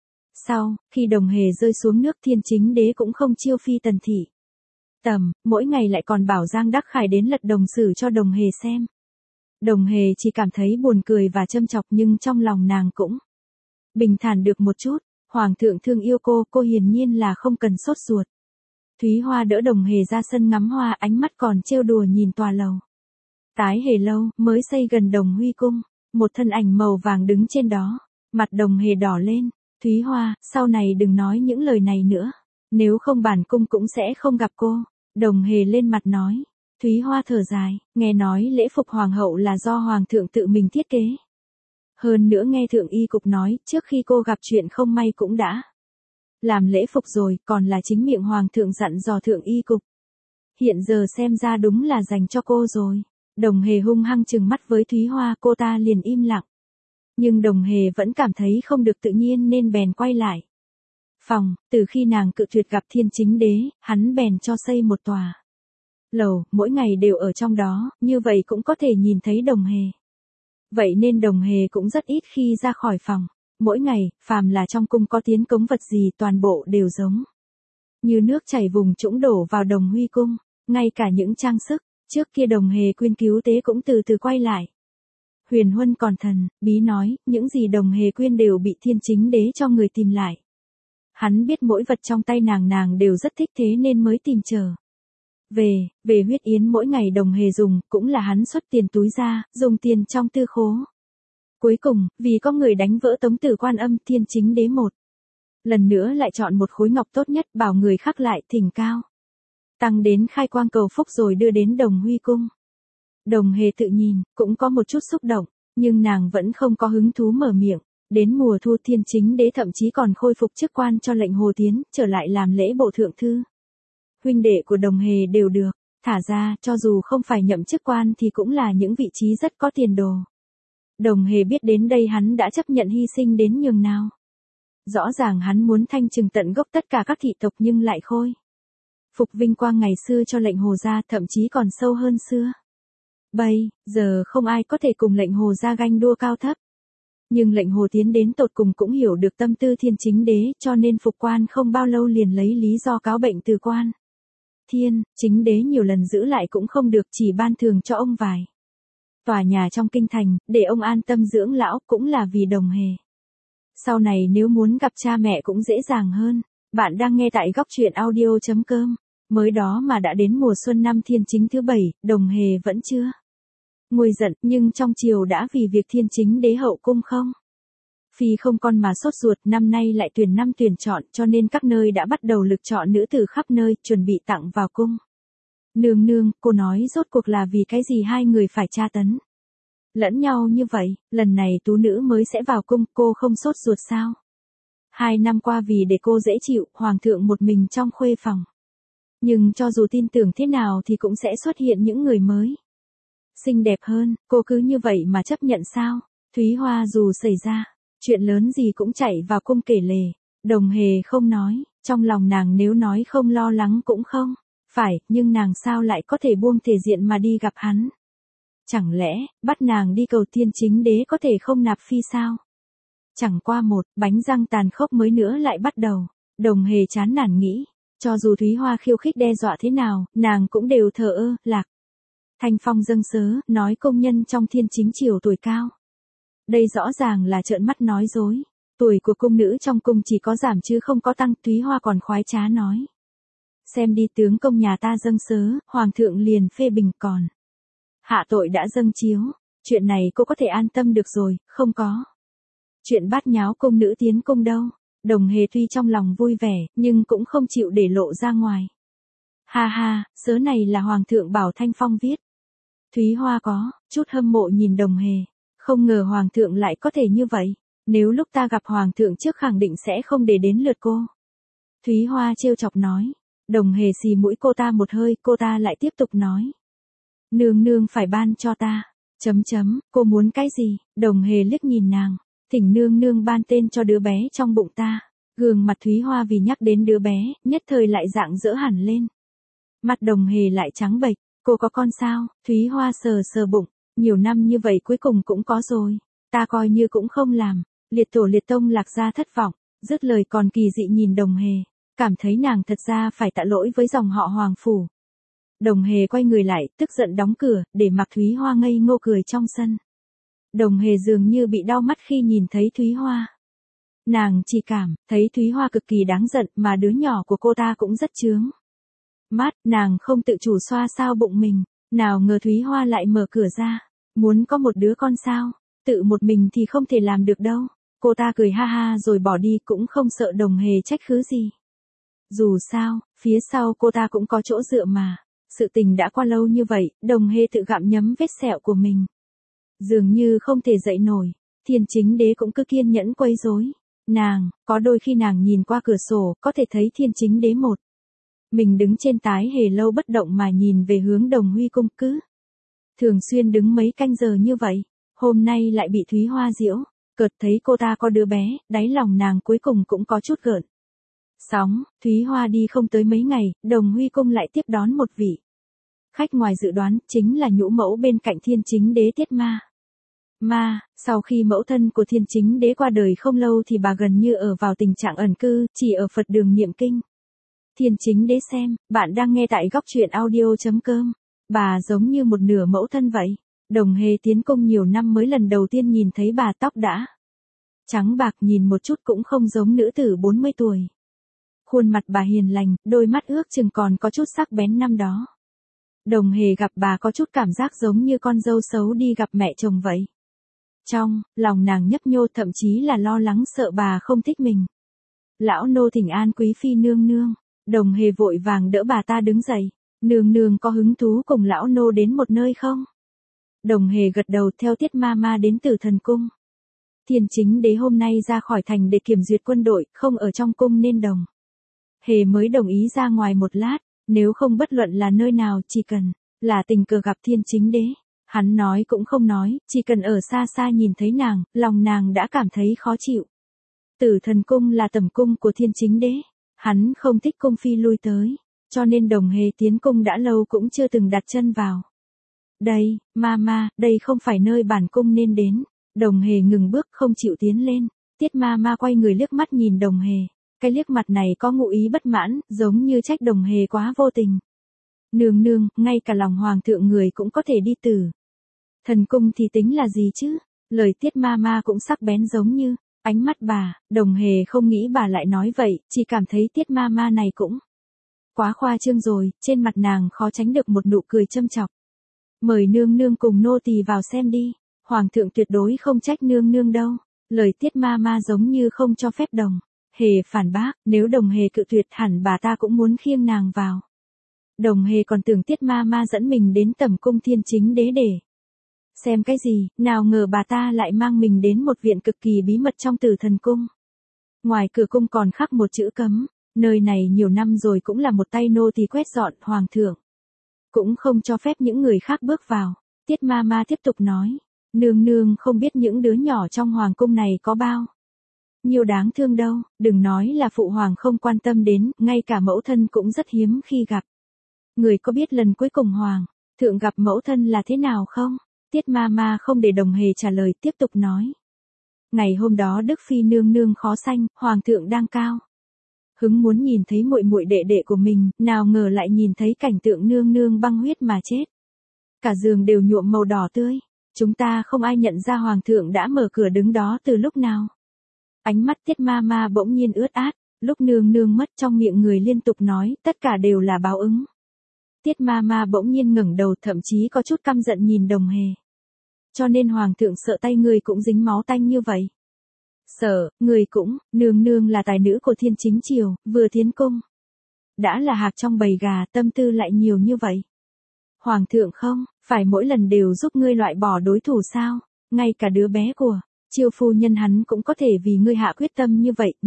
Sau khi Đồng Hề rơi xuống nước, Thiên Chính Đế cũng không chiêu phi tần thị tầm, mỗi ngày lại còn bảo Giang Đắc Khải đến lật đồng sử cho Đồng Hề xem. Đồng Hề chỉ cảm thấy buồn cười và châm chọc nhưng trong lòng nàng cũng bình thản được một chút. Hoàng thượng thương yêu cô hiển nhiên là không cần sốt ruột. Thúy Hoa đỡ Đồng Hề ra sân ngắm hoa, ánh mắt còn trêu đùa nhìn tòa lầu Tái Hề lâu mới xây gần Đồng Huy cung, một thân ảnh màu vàng đứng trên đó, mặt Đồng Hề đỏ lên. Thúy Hoa, sau này đừng nói những lời này nữa, nếu không bản cung cũng sẽ không gặp cô. Đồng Hề lên mặt nói. Thúy Hoa thở dài, nghe nói lễ phục hoàng hậu là do hoàng thượng tự mình thiết kế. Hơn nữa nghe thượng y cục nói, trước khi cô gặp chuyện không may cũng đã làm lễ phục rồi, còn là chính miệng hoàng thượng dặn dò thượng y cục. Hiện giờ xem ra đúng là dành cho cô rồi. Đồng Hề hung hăng trừng mắt với Thúy Hoa, cô ta liền im lặng. Nhưng Đồng Hề vẫn cảm thấy không được tự nhiên nên bèn quay lại phòng. Từ khi nàng cự tuyệt gặp Thiên Chính Đế, hắn bèn cho xây một tòa lầu, mỗi ngày đều ở trong đó, như vậy cũng có thể nhìn thấy Đồng Hề. Vậy nên Đồng Hề cũng rất ít khi ra khỏi phòng. Mỗi ngày, phàm là trong cung có tiến cống vật gì toàn bộ đều giống như nước chảy vùng trũng đổ vào Đồng Huy cung, ngay cả những trang sức trước kia Đồng Hề quyên cứu tế cũng từ từ quay lại. Huyền Huân còn thần bí nói, những gì Đồng Hề quyên đều bị Thiên Chính Đế cho người tìm lại. Hắn biết mỗi vật trong tay nàng đều rất thích thế nên mới tìm trở về huyết yến mỗi ngày Đồng Hề dùng, cũng là hắn xuất tiền túi ra, dùng tiền trong tư khố. Cuối cùng, vì có người đánh vỡ Tống Tử Quan Âm, Thiên Chính Đế một lần nữa lại chọn một khối ngọc tốt nhất, bảo người khắc lại thỉnh cao tăng đến khai quang cầu phúc rồi đưa đến Đồng Huy cung. Đồng Hề tự nhìn, cũng có một chút xúc động, nhưng nàng vẫn không có hứng thú mở miệng. Đến mùa thu Thiên Chính Đế thậm chí còn khôi phục chức quan cho lệnh Hồ Tiến, trở lại làm lễ bộ thượng thư. Huynh đệ của Đồng Hề đều được thả ra, cho dù không phải nhậm chức quan thì cũng là những vị trí rất có tiền đồ. Đồng Hề biết đến đây hắn đã chấp nhận hy sinh đến nhường nào. Rõ ràng hắn muốn thanh trừng tận gốc tất cả các thị tộc nhưng lại khôi phục vinh quang ngày xưa cho lệnh Hồ gia, thậm chí còn sâu hơn xưa. Bây giờ không ai có thể cùng lệnh Hồ gia ganh đua cao thấp. Nhưng lệnh Hồ Tiến đến tột cùng cũng hiểu được tâm tư Thiên Chính Đế, cho nên phục quan không bao lâu liền lấy lý do cáo bệnh từ quan. Thiên Chính Đế nhiều lần giữ lại cũng không được, chỉ ban thường cho ông vài tòa nhà trong kinh thành, để ông an tâm dưỡng lão, cũng là vì Đồng Hề. Sau này nếu muốn gặp cha mẹ cũng dễ dàng hơn. Bạn đang nghe tại góc truyện audio.com. Mới đó mà đã đến mùa xuân năm Thiên Chính thứ 7, Đồng Hề vẫn chưa nguôi giận, nhưng trong triều đã vì việc Thiên Chính Đế hậu cung không phi không con mà sốt ruột. Năm nay lại tuyển năm tuyển chọn, cho nên các nơi đã bắt đầu lực chọn nữ tử khắp nơi, chuẩn bị tặng vào cung. Nương nương, cô nói rốt cuộc là vì cái gì hai người phải tra tấn lẫn nhau như vậy? Lần này tú nữ mới sẽ vào cung, cô không sốt ruột sao? 2 năm qua vì để cô dễ chịu, hoàng thượng một mình trong khuê phòng. Nhưng cho dù tin tưởng thế nào thì cũng sẽ xuất hiện những người mới xinh đẹp hơn, cô cứ như vậy mà chấp nhận sao? Thúy Hoa dù xảy ra chuyện lớn gì cũng chạy vào cung kể lể. Đồng Hề không nói, trong lòng nàng nếu nói không lo lắng cũng không phải, nhưng nàng sao lại có thể buông thể diện mà đi gặp hắn? Chẳng lẽ, bắt nàng đi cầu Thiên Chính Đế có thể không nạp phi sao? Chẳng qua một bánh răng tàn khốc mới nữa lại bắt đầu. Đồng Hề chán nản nghĩ, cho dù Thúy Hoa khiêu khích đe dọa thế nào, nàng cũng đều thờ ơ, lạc. Thanh phong dâng sớ, nói công nhân trong Thiên Chính triều tuổi cao. Đây rõ ràng là trợn mắt nói dối. Tuổi của cung nữ trong cung chỉ có giảm chứ không có tăng. Thúy Hoa còn khoái trá nói. Xem đi, tướng công nhà ta dâng sớ, hoàng thượng liền phê bình, còn hạ tội đã dâng chiếu. Chuyện này cô có thể an tâm được rồi, không có chuyện bát nháo cung nữ tiến cung đâu. Đồng Hề tuy trong lòng vui vẻ, nhưng cũng không chịu để lộ ra ngoài. Ha ha, sớ này là hoàng thượng bảo Thanh Phong viết. Thúy Hoa có chút hâm mộ nhìn Đồng Hề. Không ngờ hoàng thượng lại có thể như vậy. Nếu lúc ta gặp hoàng thượng trước khẳng định sẽ không để đến lượt cô. Thúy Hoa trêu chọc nói. Đồng Hề xì mũi cô ta một hơi, cô ta lại tiếp tục nói. Nương nương phải ban cho ta. Cô muốn cái gì? Đồng Hề liếc nhìn nàng. Thỉnh nương nương ban tên cho đứa bé trong bụng ta. Gương mặt Thúy Hoa vì nhắc đến đứa bé, nhất thời lại rạng rỡ hẳn lên. Mặt Đồng Hề lại trắng bệch. Cô có con sao? Thúy Hoa sờ sờ bụng. Nhiều năm như vậy cuối cùng cũng có rồi. Ta coi như cũng không làm. Liệt tổ liệt tông Lạc gia thất vọng. Dứt lời còn kỳ dị nhìn Đồng Hề. Cảm thấy nàng thật ra phải tạ lỗi với dòng họ Hoàng phủ. Đồng Hề quay người lại, tức giận đóng cửa, để mặc Thúy Hoa ngây ngô cười trong sân. Đồng Hề dường như bị đau mắt khi nhìn thấy Thúy Hoa. Nàng chỉ cảm thấy Thúy Hoa cực kỳ đáng giận, mà đứa nhỏ của cô ta cũng rất chướng mắt, nàng không tự chủ xoa sao bụng mình, nào ngờ Thúy Hoa lại mở cửa ra, muốn có một đứa con sao, tự một mình thì không thể làm được đâu. Cô ta cười ha ha rồi bỏ đi, cũng không sợ Đồng Hề trách cứ gì. Dù sao, phía sau cô ta cũng có chỗ dựa mà. Sự tình đã qua lâu như vậy, Đồng Hề tự gặm nhấm vết sẹo của mình. Dường như không thể dậy nổi, Thiên Chính Đế cũng cứ kiên nhẫn quấy rối. Có đôi khi nàng nhìn qua cửa sổ, có thể thấy Thiên Chính Đế một mình đứng trên Tái Hề lâu bất động mà nhìn về hướng Đồng Huy cung, cứ thường xuyên đứng mấy canh giờ như vậy. Hôm nay lại bị Thúy Hoa giễu, cợt thấy cô ta có đứa bé, đáy lòng nàng cuối cùng cũng có chút gợn sóng. Thúy Hoa đi không tới mấy ngày, Đồng Huy cung lại tiếp đón một vị khách ngoài dự đoán, chính là nhũ mẫu bên cạnh Thiên Chính Đế Tiết Ma. Sau khi mẫu thân của Thiên Chính Đế qua đời không lâu thì bà gần như ở vào tình trạng ẩn cư, chỉ ở Phật đường niệm kinh. Thiên Chính Đế xem, bạn đang nghe tại góc truyện audio.com. Bà giống như một nửa mẫu thân vậy. Đồng Hề tiến cung nhiều năm mới lần đầu tiên nhìn thấy bà, tóc đã trắng bạc, nhìn một chút cũng không giống nữ tử 40 tuổi. Khuôn mặt bà hiền lành, đôi mắt ước chừng còn có chút sắc bén năm đó. Đồng Hề gặp bà có chút cảm giác giống như con dâu xấu đi gặp mẹ chồng vậy. Trong lòng nàng nhấp nhô, thậm chí là lo lắng sợ bà không thích mình. Lão nô thỉnh an quý phi nương nương. Đồng Hề vội vàng đỡ bà ta đứng dậy. Nương nương có hứng thú cùng lão nô đến một nơi không? Đồng Hề gật đầu, theo Tiết Ma đến Tử Thần cung. Thiên Chính Đế hôm nay ra khỏi thành để kiểm duyệt quân đội, không ở trong cung nên Đồng Hề mới đồng ý ra ngoài một lát, nếu không bất luận là nơi nào, chỉ cần là tình cờ gặp Thiên Chính Đế, hắn nói cũng không nói, chỉ cần ở xa xa nhìn thấy nàng, lòng nàng đã cảm thấy khó chịu. Tử Thần cung là tẩm cung của Thiên Chính Đế, hắn không thích cung phi lui tới, cho nên Đồng Hề tiến cung đã lâu cũng chưa từng đặt chân vào. Đây, Ma, đây không phải nơi bản cung nên đến. Đồng Hề ngừng bước không chịu tiến lên. Tiết Ma quay người liếc mắt nhìn Đồng Hề. Cái liếc mặt này có ngụ ý bất mãn, giống như trách Đồng Hề quá vô tình. Nương, ngay cả lòng hoàng thượng người cũng có thể đi Tử Thần cung thì tính là gì chứ? Lời Tiết Ma cũng sắc bén giống như ánh mắt bà. Đồng Hề không nghĩ bà lại nói vậy, chỉ cảm thấy Tiết Ma này cũng quá khoa trương rồi, trên mặt nàng khó tránh được một nụ cười châm chọc. Mời nương cùng nô tỳ vào xem đi, hoàng thượng tuyệt đối không trách nương đâu. Lời Tiết Ma giống như không cho phép Đồng Hề phản bác, nếu Đồng Hề cự tuyệt hẳn bà ta cũng muốn khiêng nàng vào. Đồng Hề còn tưởng Tiết Ma dẫn mình đến tẩm cung Thiên Chính Đế để xem cái gì, nào ngờ bà ta lại mang mình đến một viện cực kỳ bí mật trong Tử Thần cung. Ngoài cửa cung còn khắc một chữ cấm, nơi này nhiều năm rồi cũng là một tay nô tỳ quét dọn, hoàng thượng cũng không cho phép những người khác bước vào. Tiết Ma tiếp tục nói, nương không biết những đứa nhỏ trong hoàng cung này có bao nhiêu đáng thương đâu, đừng nói là phụ hoàng không quan tâm đến, ngay cả mẫu thân cũng rất hiếm khi gặp. Người có biết lần cuối cùng hoàng thượng gặp mẫu thân là thế nào không? Tiết Ma không để Đồng Hề trả lời, tiếp tục nói. Ngày hôm đó Đức Phi nương khó sanh, hoàng thượng đang cao hứng muốn nhìn thấy muội đệ đệ của mình, nào ngờ lại nhìn thấy cảnh tượng nương băng huyết mà chết. Cả giường đều nhuộm màu đỏ tươi. Chúng ta không ai nhận ra hoàng thượng đã mở cửa đứng đó từ lúc nào. Ánh mắt Tiết Ma bỗng nhiên ướt át, lúc nương mất trong miệng người liên tục nói, tất cả đều là báo ứng. Tiết Ma bỗng nhiên ngẩng đầu, thậm chí có chút căm giận nhìn Đồng Hề. Cho nên hoàng thượng sợ tay người cũng dính máu tanh như vậy. Sợ, người cũng, nương là tài nữ của Thiên Chính triều, vừa tiến cung đã là hạc trong bầy gà, tâm tư lại nhiều như vậy. Hoàng thượng không phải mỗi lần đều giúp ngươi loại bỏ đối thủ sao? Ngay cả đứa bé của Chiêu phu nhân hắn cũng có thể vì ngươi hạ quyết tâm như vậy.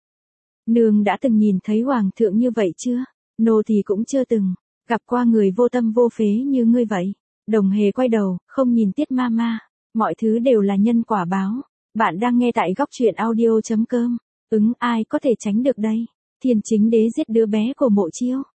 Nương đã từng nhìn thấy hoàng thượng như vậy chưa? Nô thì cũng chưa từng gặp qua người vô tâm vô phế như ngươi vậy. Đồng Hề quay đầu, không nhìn Tiết Ma. Mọi thứ đều là nhân quả báo. Bạn đang nghe tại góc truyện audio.com. Ai có thể tránh được đây? Thiên Chính Đế giết đứa bé của Mộ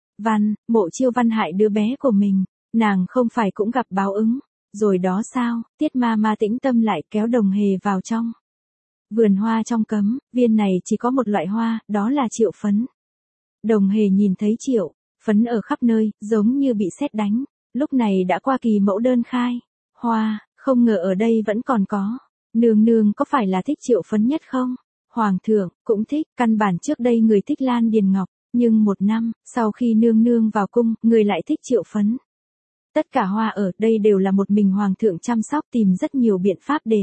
Chiêu Văn hại đứa bé của mình. Nàng không phải cũng gặp báo ứng rồi đó sao? Tiết Ma tĩnh tâm lại, kéo Đồng Hề vào trong vườn hoa trong cấm. Viên này chỉ có một loại hoa, đó là triệu phấn. Đồng Hề nhìn thấy triệu phấn ở khắp nơi, giống như bị sét đánh. Lúc này đã qua kỳ mẫu đơn khai hoa, không ngờ ở đây vẫn còn có. Nương nương có phải là thích Triệu Phấn nhất không? Hoàng thượng, cũng thích, căn bản trước đây người thích Lan Điền Ngọc, nhưng 1 năm, sau khi nương nương vào cung, người lại thích Triệu Phấn. Tất cả hoa ở đây đều là một mình Hoàng thượng chăm sóc, tìm rất nhiều biện pháp để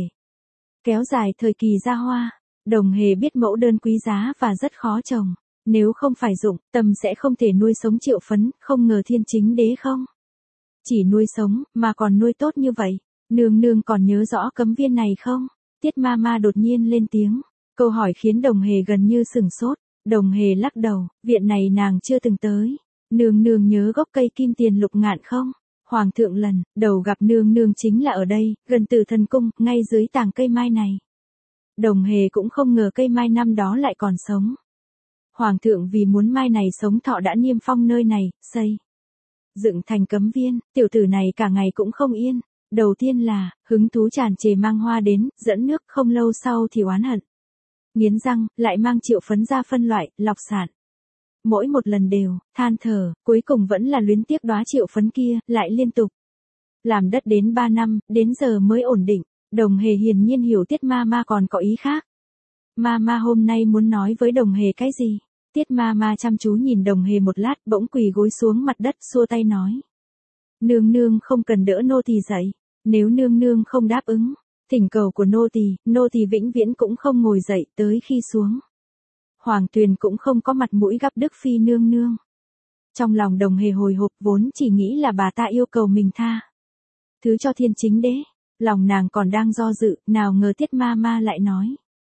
kéo dài thời kỳ ra hoa. Đồng Hề biết mẫu đơn quý giá và rất khó trồng. Nếu không phải dụng tâm sẽ không thể nuôi sống Triệu Phấn, không ngờ Thiên Chính Đế không chỉ nuôi sống, mà còn nuôi tốt như vậy. Nương nương còn nhớ rõ cấm viên này không? Tiết ma ma đột nhiên lên tiếng. Câu hỏi khiến Đồng Hề gần như sửng sốt. Đồng Hề lắc đầu, viện này nàng chưa từng tới. Nương nương nhớ gốc cây kim tiền lục ngạn không? Hoàng thượng lần đầu gặp nương nương chính là ở đây, gần Tử Thần Cung, ngay dưới tàng cây mai này. Đồng Hề cũng không ngờ cây mai năm đó lại còn sống. Hoàng thượng vì muốn mai này sống thọ đã niêm phong nơi này, xây dựng thành cấm viên. Tiểu tử này cả ngày cũng không yên. Đầu tiên là hứng thú tràn trề mang hoa đến, dẫn nước, không lâu sau thì oán hận. Nghiến răng, lại mang Triệu Phấn ra phân loại, lọc sản. Mỗi một lần đều than thở, cuối cùng vẫn là luyến tiếc đóa Triệu Phấn kia, lại liên tục làm đất đến 3 năm, đến giờ mới ổn định. Đồng Hề hiển nhiên hiểu Tiết ma ma còn có ý khác. Ma ma hôm nay muốn nói với Đồng Hề cái gì? Tiết ma ma chăm chú nhìn Đồng Hề một lát, bỗng quỳ gối xuống mặt đất, xua tay nói. Nương nương không cần đỡ nô tỳ dậy. Nếu nương nương không đáp ứng thỉnh cầu của nô tỳ vĩnh viễn cũng không ngồi dậy, tới khi xuống. Hoàng Tuyền cũng không có mặt mũi gặp Đức Phi nương nương. Trong lòng Đồng Hề hồi hộp, vốn chỉ nghĩ là bà ta yêu cầu mình tha thứ cho Thiên Chính Đế. Lòng nàng còn đang do dự, nào ngờ Tiết ma ma lại nói.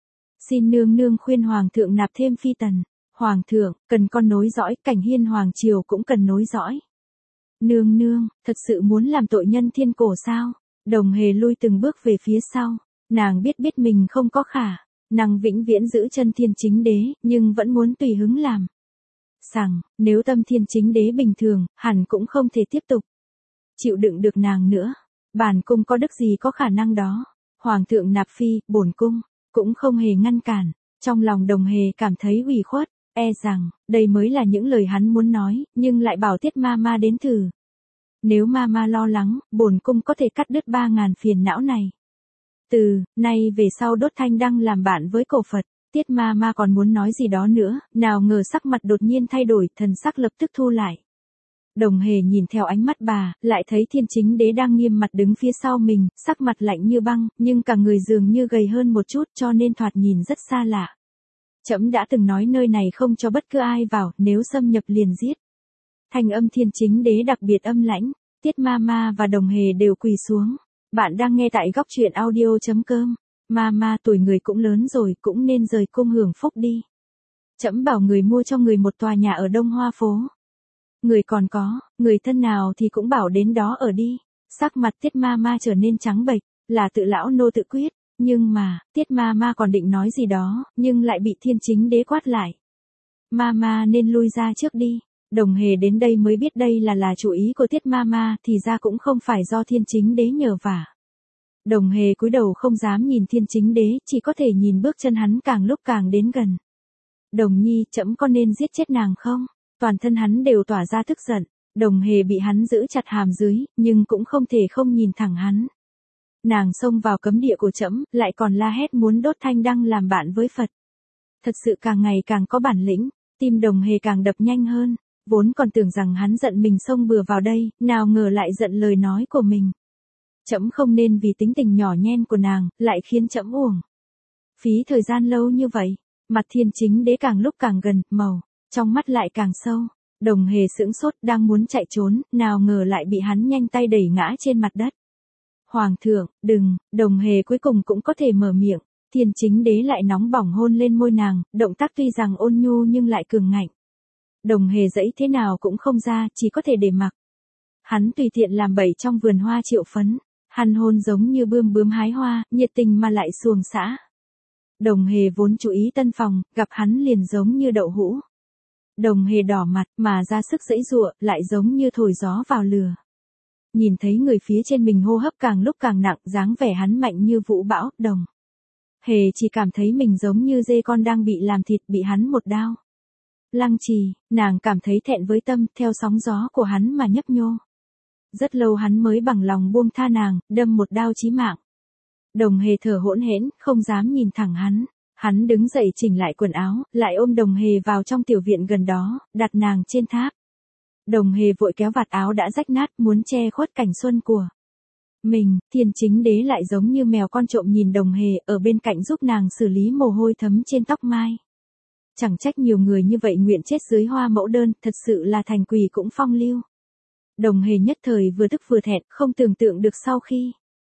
Xin nương nương khuyên Hoàng thượng nạp thêm phi tần. Hoàng thượng, cần con nối dõi, Cảnh Hiên Hoàng triều cũng cần nối dõi. Nương nương, thật sự muốn làm tội nhân thiên cổ sao? Đồng Hề lui từng bước về phía sau. Nàng biết mình không có khả năng vĩnh viễn giữ chân Thiên Chính Đế, nhưng vẫn muốn tùy hứng làm. Rằng, nếu tâm Thiên Chính Đế bình thường, hẳn cũng không thể tiếp tục chịu đựng được nàng nữa. Bản cung có đức gì có khả năng đó. Hoàng thượng nạp phi, bổn cung cũng không hề ngăn cản. Trong lòng Đồng Hề cảm thấy ủy khuất, rằng đây mới là những lời hắn muốn nói, nhưng lại bảo Tiết ma ma đến thử. Nếu ma ma lo lắng, bổn cung có thể cắt đứt 3.000 phiền não này. Từ nay về sau đốt thanh đăng làm bạn với cổ Phật. Tiết ma ma còn muốn nói gì đó nữa, nào ngờ sắc mặt đột nhiên thay đổi, thần sắc lập tức thu lại. Đồng Hề nhìn theo ánh mắt bà, lại thấy Thiên Chính Đế đang nghiêm mặt đứng phía sau mình, sắc mặt lạnh như băng, nhưng cả người dường như gầy hơn một chút, cho nên thoạt nhìn rất xa lạ. Trẫm đã từng nói nơi này không cho bất cứ ai vào, nếu xâm nhập liền giết. Thanh âm Thiên Chính Đế đặc biệt âm lãnh. Tiết ma ma và Đồng Hề đều quỳ xuống. Bạn đang nghe tại góc truyện audio.com. Ma ma, tuổi người cũng lớn rồi, cũng nên rời cung hưởng phúc đi. Trẫm bảo người mua cho người một tòa nhà ở Đông Hoa phố. Người còn có, người thân nào thì cũng bảo đến đó ở đi. Sắc mặt Tiết ma ma trở nên trắng bệch, là tự lão nô tự quyết. Nhưng mà, Tiết ma ma còn định nói gì đó, nhưng lại bị Thiên Chính Đế quát lại. Ma ma nên lui ra trước đi. Đồng Hề đến đây mới biết đây là chủ ý của Tiết ma ma, thì ra cũng không phải do Thiên Chính Đế nhờ vả. Đồng Hề cúi đầu không dám nhìn Thiên Chính Đế, chỉ có thể nhìn bước chân hắn càng lúc càng đến gần. Đồng nhi, trẫm có nên giết chết nàng không? Toàn thân hắn đều tỏa ra tức giận. Đồng Hề bị hắn giữ chặt hàm dưới, nhưng cũng không thể không nhìn thẳng hắn. Nàng xông vào cấm địa của trẫm, lại còn la hét muốn đốt thanh đăng làm bạn với Phật. Thật sự càng ngày càng có bản lĩnh, tim Đồng Hề càng đập nhanh hơn. Vốn còn tưởng rằng hắn giận mình xông bừa vào đây, nào ngờ lại giận lời nói của mình. Trẫm không nên vì tính tình nhỏ nhen của nàng, lại khiến trẫm uổng phí thời gian lâu như vậy. Mặt Thiên Chính Đế càng lúc càng gần, màu trong mắt lại càng sâu. Đồng Hề sững sốt, đang muốn chạy trốn, nào ngờ lại bị hắn nhanh tay đẩy ngã trên mặt đất. Hoàng thượng, đừng. Đồng Hề cuối cùng cũng có thể mở miệng. Thiên Chính Đế lại nóng bỏng hôn lên môi nàng, động tác tuy rằng ôn nhu nhưng lại cường ngạnh. Đồng Hề dẫy thế nào cũng không ra, chỉ có thể để mặc. Hắn tùy tiện làm bậy trong vườn hoa Triệu Phấn. Hắn hôn giống như bướm hái hoa, nhiệt tình mà lại xuồng xã. Đồng Hề vốn chú ý tân phòng, gặp hắn liền giống như đậu hũ. Đồng Hề đỏ mặt, mà ra sức giãy giụa, lại giống như thổi gió vào lửa. Nhìn thấy người phía trên mình hô hấp càng lúc càng nặng, dáng vẻ hắn mạnh như vũ bão. Đồng Hề chỉ cảm thấy mình giống như dê con đang bị làm thịt, bị hắn một đao Lăng Trì, nàng cảm thấy thẹn với tâm, theo sóng gió của hắn mà nhấp nhô. Rất lâu hắn mới bằng lòng buông tha nàng, đâm một đao chí mạng. Đồng Hề thở hỗn hển, không dám nhìn thẳng hắn. Hắn đứng dậy chỉnh lại quần áo, lại ôm Đồng Hề vào trong tiểu viện gần đó, đặt nàng trên tháp. Đồng Hề vội kéo vạt áo đã rách nát, muốn che khuất cảnh xuân của mình. Thiên Chính Đế lại giống như mèo con trộm nhìn Đồng Hề, ở bên cạnh giúp nàng xử lý mồ hôi thấm trên tóc mai. Chẳng trách nhiều người như vậy nguyện chết dưới hoa mẫu đơn, thật sự là thành quỷ cũng phong lưu. Đồng Hề nhất thời vừa tức vừa thẹn, không tưởng tượng được sau khi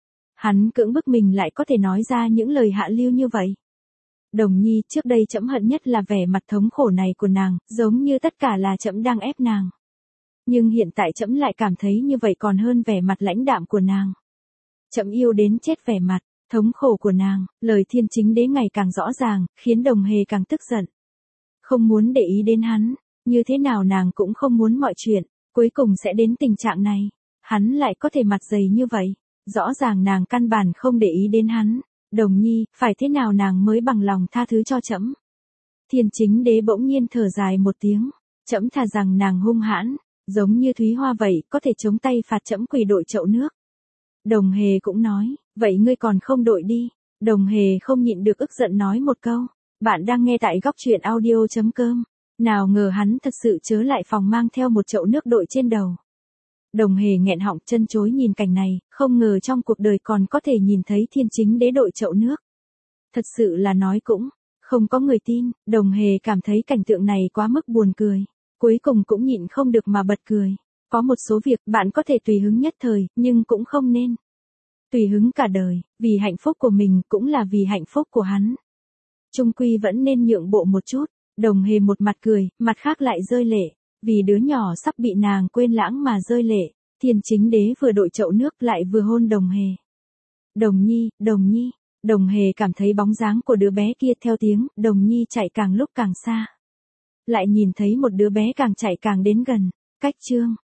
hắn cưỡng bức mình lại có thể nói ra những lời hạ lưu như vậy. Đồng Nhi, trước đây trẫm hận nhất là vẻ mặt thống khổ này của nàng, giống như tất cả là trẫm đang ép nàng. Nhưng hiện tại trẫm lại cảm thấy như vậy còn hơn vẻ mặt lãnh đạm của nàng. Trẫm yêu đến chết vẻ mặt thống khổ của nàng. Lời Thiên Chính Đế ngày càng rõ ràng, khiến Đồng Hề càng tức giận. Không muốn để ý đến hắn, như thế nào nàng cũng không muốn mọi chuyện cuối cùng sẽ đến tình trạng này. Hắn lại có thể mặt dày như vậy, rõ ràng nàng căn bản không để ý đến hắn. Đồng Nhi, phải thế nào nàng mới bằng lòng tha thứ cho trẫm? Thiên Chính Đế bỗng nhiên thở dài một tiếng, trẫm thà rằng nàng hung hãn, giống như Thúy Hoa vậy, có thể chống tay phạt trẫm quỳ đội chậu nước. Đồng Hề cũng nói, vậy ngươi còn không đội đi. Đồng Hề không nhịn được ức giận nói một câu. Bạn đang nghe tại góc truyện audio.com. Nào ngờ hắn thật sự chớ lại phòng mang theo một chậu nước đội trên đầu. Đồng Hề nghẹn họng chân chối nhìn cảnh này, không ngờ trong cuộc đời còn có thể nhìn thấy Thiên Chính Đế đội chậu nước. Thật sự là nói cũng không có người tin. Đồng Hề cảm thấy cảnh tượng này quá mức buồn cười, cuối cùng cũng nhịn không được mà bật cười. Có một số việc bạn có thể tùy hứng nhất thời, nhưng cũng không nên tùy hứng cả đời, vì hạnh phúc của mình cũng là vì hạnh phúc của hắn. Chung quy vẫn nên nhượng bộ một chút. Đồng Hề một mặt cười, mặt khác lại rơi lệ, vì đứa nhỏ sắp bị nàng quên lãng mà rơi lệ. Thiên Chính Đế vừa đội chậu nước lại vừa hôn Đồng Hề. Đồng Nhi, Đồng Nhi. Đồng Hề cảm thấy bóng dáng của đứa bé kia theo tiếng Đồng Nhi chạy càng lúc càng xa. Lại nhìn thấy một đứa bé càng chạy càng đến gần. Cách chương